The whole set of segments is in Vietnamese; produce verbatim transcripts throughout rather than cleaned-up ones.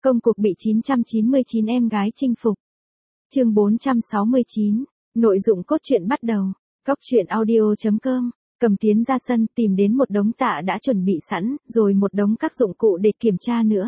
Công cuộc bị chín trăm chín mươi chín em gái chinh phục. Chương bốn trăm sáu mươi chín. Nội dung cốt truyện bắt đầu. Cóc truyện audio chấm com. Cầm tiến ra sân tìm đến một đống tạ đã chuẩn bị sẵn, rồi một đống các dụng cụ để kiểm tra nữa.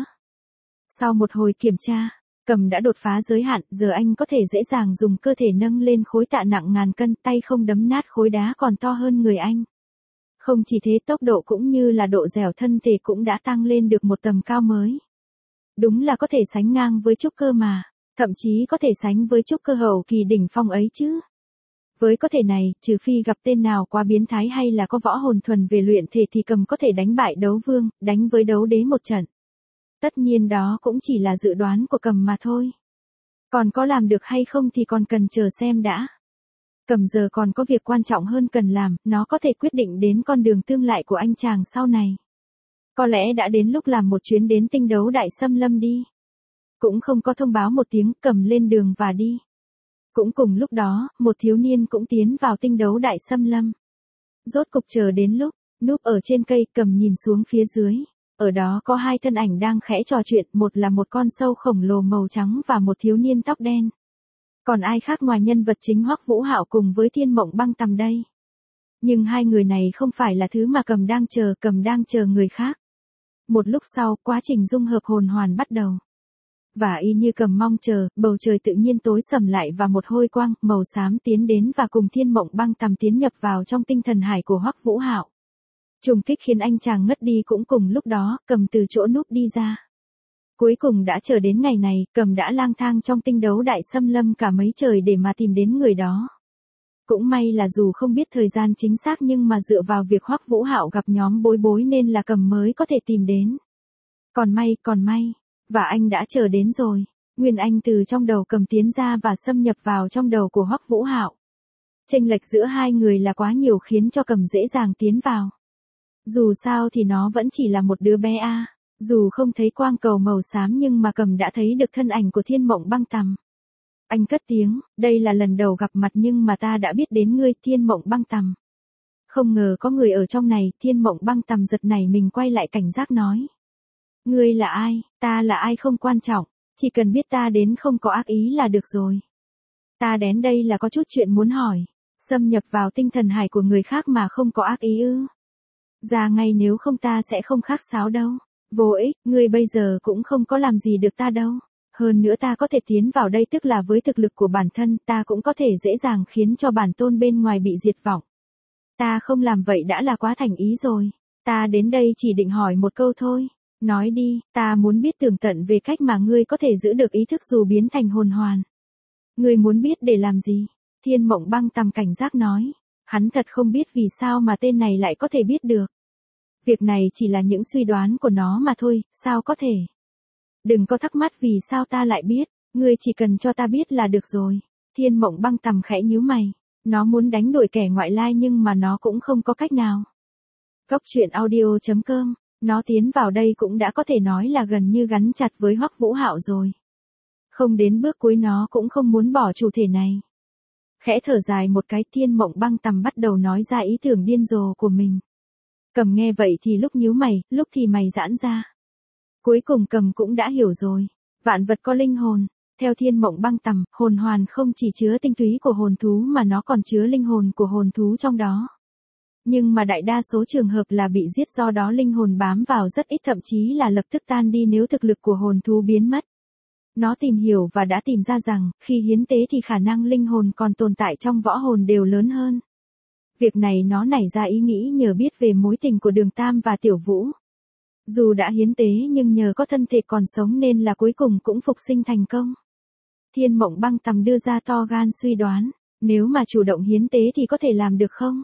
Sau một hồi kiểm tra, Cầm đã đột phá giới hạn, giờ anh có thể dễ dàng dùng cơ thể nâng lên khối tạ nặng ngàn cân, tay không đấm nát khối đá còn to hơn người anh. Không chỉ thế, tốc độ cũng như là độ dẻo thân thể cũng đã tăng lên được một tầm cao mới. Đúng là có thể sánh ngang với trúc cơ mà, thậm chí có thể sánh với trúc cơ hậu kỳ đỉnh phong ấy chứ. Với có thể này, trừ phi gặp tên nào quá biến thái hay là có võ hồn thuần về luyện thể thì Cầm có thể đánh bại đấu vương, đánh với đấu đế một trận. Tất nhiên đó cũng chỉ là dự đoán của Cầm mà thôi. Còn có làm được hay không thì còn cần chờ xem đã. Cầm giờ còn có việc quan trọng hơn cần làm, nó có thể quyết định đến con đường tương lai của anh chàng sau này. Có lẽ đã đến lúc làm một chuyến đến tinh đấu đại xâm lâm đi. Cũng không có thông báo một tiếng, Cầm lên đường và đi. Cũng cùng lúc đó, một thiếu niên cũng tiến vào tinh đấu đại xâm lâm. Rốt cục chờ đến lúc, núp ở trên cây, Cầm nhìn xuống phía dưới. Ở đó có hai thân ảnh đang khẽ trò chuyện, một là một con sâu khổng lồ màu trắng và một thiếu niên tóc đen. Còn ai khác ngoài nhân vật chính Hoắc Vũ Hạo cùng với Thiên Mộng Băng Tầm đây. Nhưng hai người này không phải là thứ mà Cầm đang chờ, Cầm đang chờ người khác. Một lúc sau, quá trình dung hợp hồn hoàn bắt đầu. Và y như Cầm mong chờ, bầu trời tự nhiên tối sầm lại và một hôi quang màu xám tiến đến và cùng Thiên Mộng Băng Tầm tiến nhập vào trong tinh thần hải của Hoắc Vũ Hạo. Trùng kích khiến anh chàng ngất đi, cũng cùng lúc đó, Cầm từ chỗ núp đi ra. Cuối cùng đã chờ đến ngày này, Cầm đã lang thang trong tinh đấu đại xâm lâm cả mấy trời để mà tìm đến người đó. Cũng may là dù không biết thời gian chính xác nhưng mà dựa vào việc Hoắc Vũ Hạo gặp nhóm bối bối nên là Cầm mới có thể tìm đến. Còn may, còn may, và anh đã chờ đến rồi. Nguyên anh từ trong đầu Cầm tiến ra và xâm nhập vào trong đầu của Hoắc Vũ Hạo. Chênh lệch giữa hai người là quá nhiều khiến cho Cầm dễ dàng tiến vào. Dù sao thì nó vẫn chỉ là một đứa bé a. À. Dù không thấy quang cầu màu xám nhưng mà Cầm đã thấy được thân ảnh của Thiên Mộng Băng Tầm. Anh cất tiếng, đây là lần đầu gặp mặt nhưng mà ta đã biết đến ngươi, Thiên Mộng Băng Tầm. Không ngờ có người ở trong này, Thiên Mộng Băng Tầm giật nảy mình quay lại cảnh giác nói. Ngươi là ai, ta là ai không quan trọng, chỉ cần biết ta đến không có ác ý là được rồi. Ta đến đây là có chút chuyện muốn hỏi, xâm nhập vào tinh thần hải của người khác mà không có ác ý ư. Ra ngay nếu không ta sẽ không khác sáo đâu. Vô ích, ngươi bây giờ cũng không có làm gì được ta đâu. Hơn nữa ta có thể tiến vào đây tức là với thực lực của bản thân ta cũng có thể dễ dàng khiến cho bản tôn bên ngoài bị diệt vong. Ta không làm vậy đã là quá thành ý rồi. Ta đến đây chỉ định hỏi một câu thôi. Nói đi, ta muốn biết tường tận về cách mà ngươi có thể giữ được ý thức dù biến thành hồn hoàn. Ngươi muốn biết để làm gì? Thiên Mộng Băng Tầm cảnh giác nói. Hắn thật không biết vì sao mà tên này lại có thể biết được. Việc này chỉ là những suy đoán của nó mà thôi, sao có thể? Đừng có thắc mắc vì sao ta lại biết, ngươi chỉ cần cho ta biết là được rồi. Thiên Mộng Băng Tầm khẽ nhíu mày, nó muốn đánh đuổi kẻ ngoại lai nhưng mà nó cũng không có cách nào. Cóc truyện audio chấm com, nó tiến vào đây cũng đã có thể nói là gần như gắn chặt với Hoắc Vũ Hạo rồi. Không đến bước cuối nó cũng không muốn bỏ chủ thể này. Khẽ thở dài một cái, Thiên Mộng Băng Tầm bắt đầu nói ra ý tưởng điên rồ của mình. Cầm nghe vậy thì lúc nhíu mày, lúc thì mày giãn ra. Cuối cùng Cầm cũng đã hiểu rồi. Vạn vật có linh hồn. Theo Thiên Mộng Băng Tầm, hồn hoàn không chỉ chứa tinh túy của hồn thú mà nó còn chứa linh hồn của hồn thú trong đó. Nhưng mà đại đa số trường hợp là bị giết, do đó linh hồn bám vào rất ít, thậm chí là lập tức tan đi nếu thực lực của hồn thú biến mất. Nó tìm hiểu và đã tìm ra rằng, khi hiến tế thì khả năng linh hồn còn tồn tại trong võ hồn đều lớn hơn. Việc này nó nảy ra ý nghĩ nhờ biết về mối tình của Đường Tam và Tiểu Vũ. Dù đã hiến tế nhưng nhờ có thân thể còn sống nên là cuối cùng cũng phục sinh thành công. Thiên Mộng Băng Tầm đưa ra to gan suy đoán, nếu mà chủ động hiến tế thì có thể làm được không?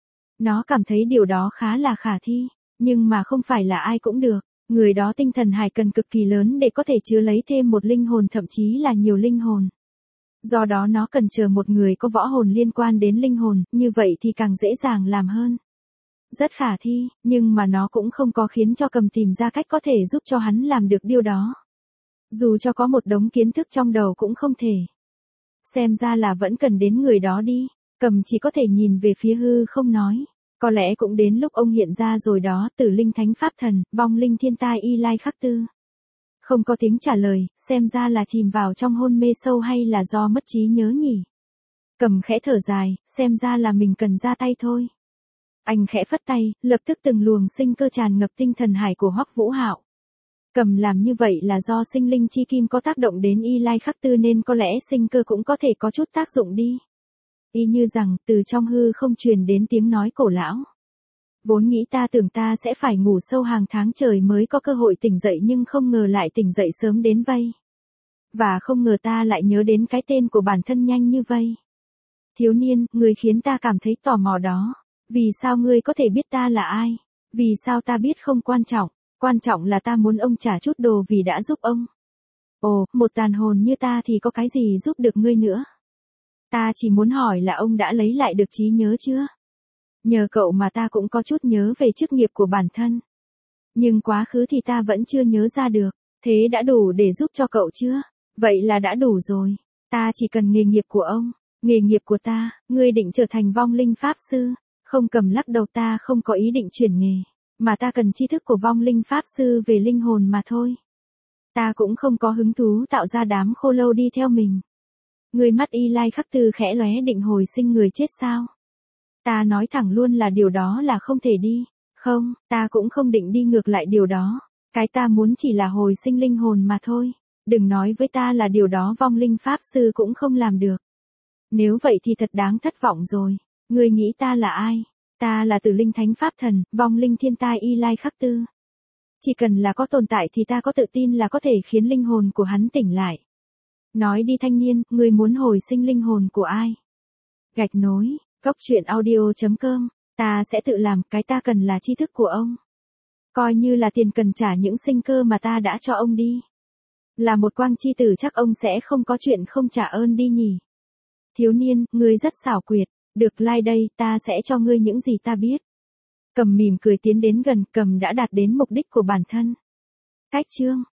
Nó cảm thấy điều đó khá là khả thi, nhưng mà không phải là ai cũng được. Người đó tinh thần hải cần cực kỳ lớn để có thể chứa lấy thêm một linh hồn, thậm chí là nhiều linh hồn. Do đó nó cần chờ một người có võ hồn liên quan đến linh hồn, như vậy thì càng dễ dàng làm hơn. Rất khả thi, nhưng mà nó cũng không có khiến cho Cầm tìm ra cách có thể giúp cho hắn làm được điều đó. Dù cho có một đống kiến thức trong đầu cũng không thể. Xem ra là vẫn cần đến người đó đi. Cầm chỉ có thể nhìn về phía hư không nói. Có lẽ cũng đến lúc ông hiện ra rồi đó, Tử Linh Thánh Pháp Thần, Vong Linh Thiên Tai Y Lai Khắc Tư. Không có tiếng trả lời, xem ra là chìm vào trong hôn mê sâu hay là do mất trí nhớ nhỉ. Cầm khẽ thở dài, xem ra là mình cần ra tay thôi. Anh khẽ phất tay, lập tức từng luồng sinh cơ tràn ngập tinh thần hải của Hoắc Vũ Hạo. Cầm làm như vậy là do sinh linh chi kim có tác động đến Y Lai Khắc Tư nên có lẽ sinh cơ cũng có thể có chút tác dụng đi. Y như rằng, từ trong hư không truyền đến tiếng nói cổ lão. Vốn nghĩ ta tưởng ta sẽ phải ngủ sâu hàng tháng trời mới có cơ hội tỉnh dậy nhưng không ngờ lại tỉnh dậy sớm đến vây. Và không ngờ ta lại nhớ đến cái tên của bản thân nhanh như vây. Thiếu niên, người khiến ta cảm thấy tò mò đó. Vì sao ngươi có thể biết ta là ai? Vì sao ta biết không quan trọng? Quan trọng là ta muốn ông trả chút đồ vì đã giúp ông. Ồ, một tàn hồn như ta thì có cái gì giúp được ngươi nữa? Ta chỉ muốn hỏi là ông đã lấy lại được trí nhớ chưa? Nhờ cậu mà ta cũng có chút nhớ về chức nghiệp của bản thân. Nhưng quá khứ thì ta vẫn chưa nhớ ra được. Thế đã đủ để giúp cho cậu chưa? Vậy là đã đủ rồi. Ta chỉ cần nghề nghiệp của ông. Nghề nghiệp của ta, ngươi định trở thành vong linh pháp sư. Không, Cầm lắc đầu, ta không có ý định chuyển nghề. Mà ta cần tri thức của vong linh pháp sư về linh hồn mà thôi. Ta cũng không có hứng thú tạo ra đám khô lâu đi theo mình. Người mắt Y Lai Khắc Tư khẽ lóe, định hồi sinh người chết sao? Ta nói thẳng luôn là điều đó là không thể đi. Không, ta cũng không định đi ngược lại điều đó. Cái ta muốn chỉ là hồi sinh linh hồn mà thôi. Đừng nói với ta là điều đó vong linh pháp sư cũng không làm được. Nếu vậy thì thật đáng thất vọng rồi. Ngươi nghĩ ta là ai? Ta là Tử Linh Thánh Pháp Thần, vong linh thiên tai Y Lai Khắc Tư. Chỉ cần là có tồn tại thì ta có tự tin là có thể khiến linh hồn của hắn tỉnh lại. Nói đi thanh niên, ngươi muốn hồi sinh linh hồn của ai? Gạch nối, cốc truyện audio chấm com, ta sẽ tự làm, cái ta cần là tri thức của ông. Coi như là tiền cần trả những sinh cơ mà ta đã cho ông đi. Là một quang chi tử chắc ông sẽ không có chuyện không trả ơn đi nhỉ. Thiếu niên, ngươi rất xảo quyệt. Được, lai đây, ta sẽ cho ngươi những gì ta biết. Cầm mỉm cười tiến đến gần, Cầm đã đạt đến mục đích của bản thân. Cách chương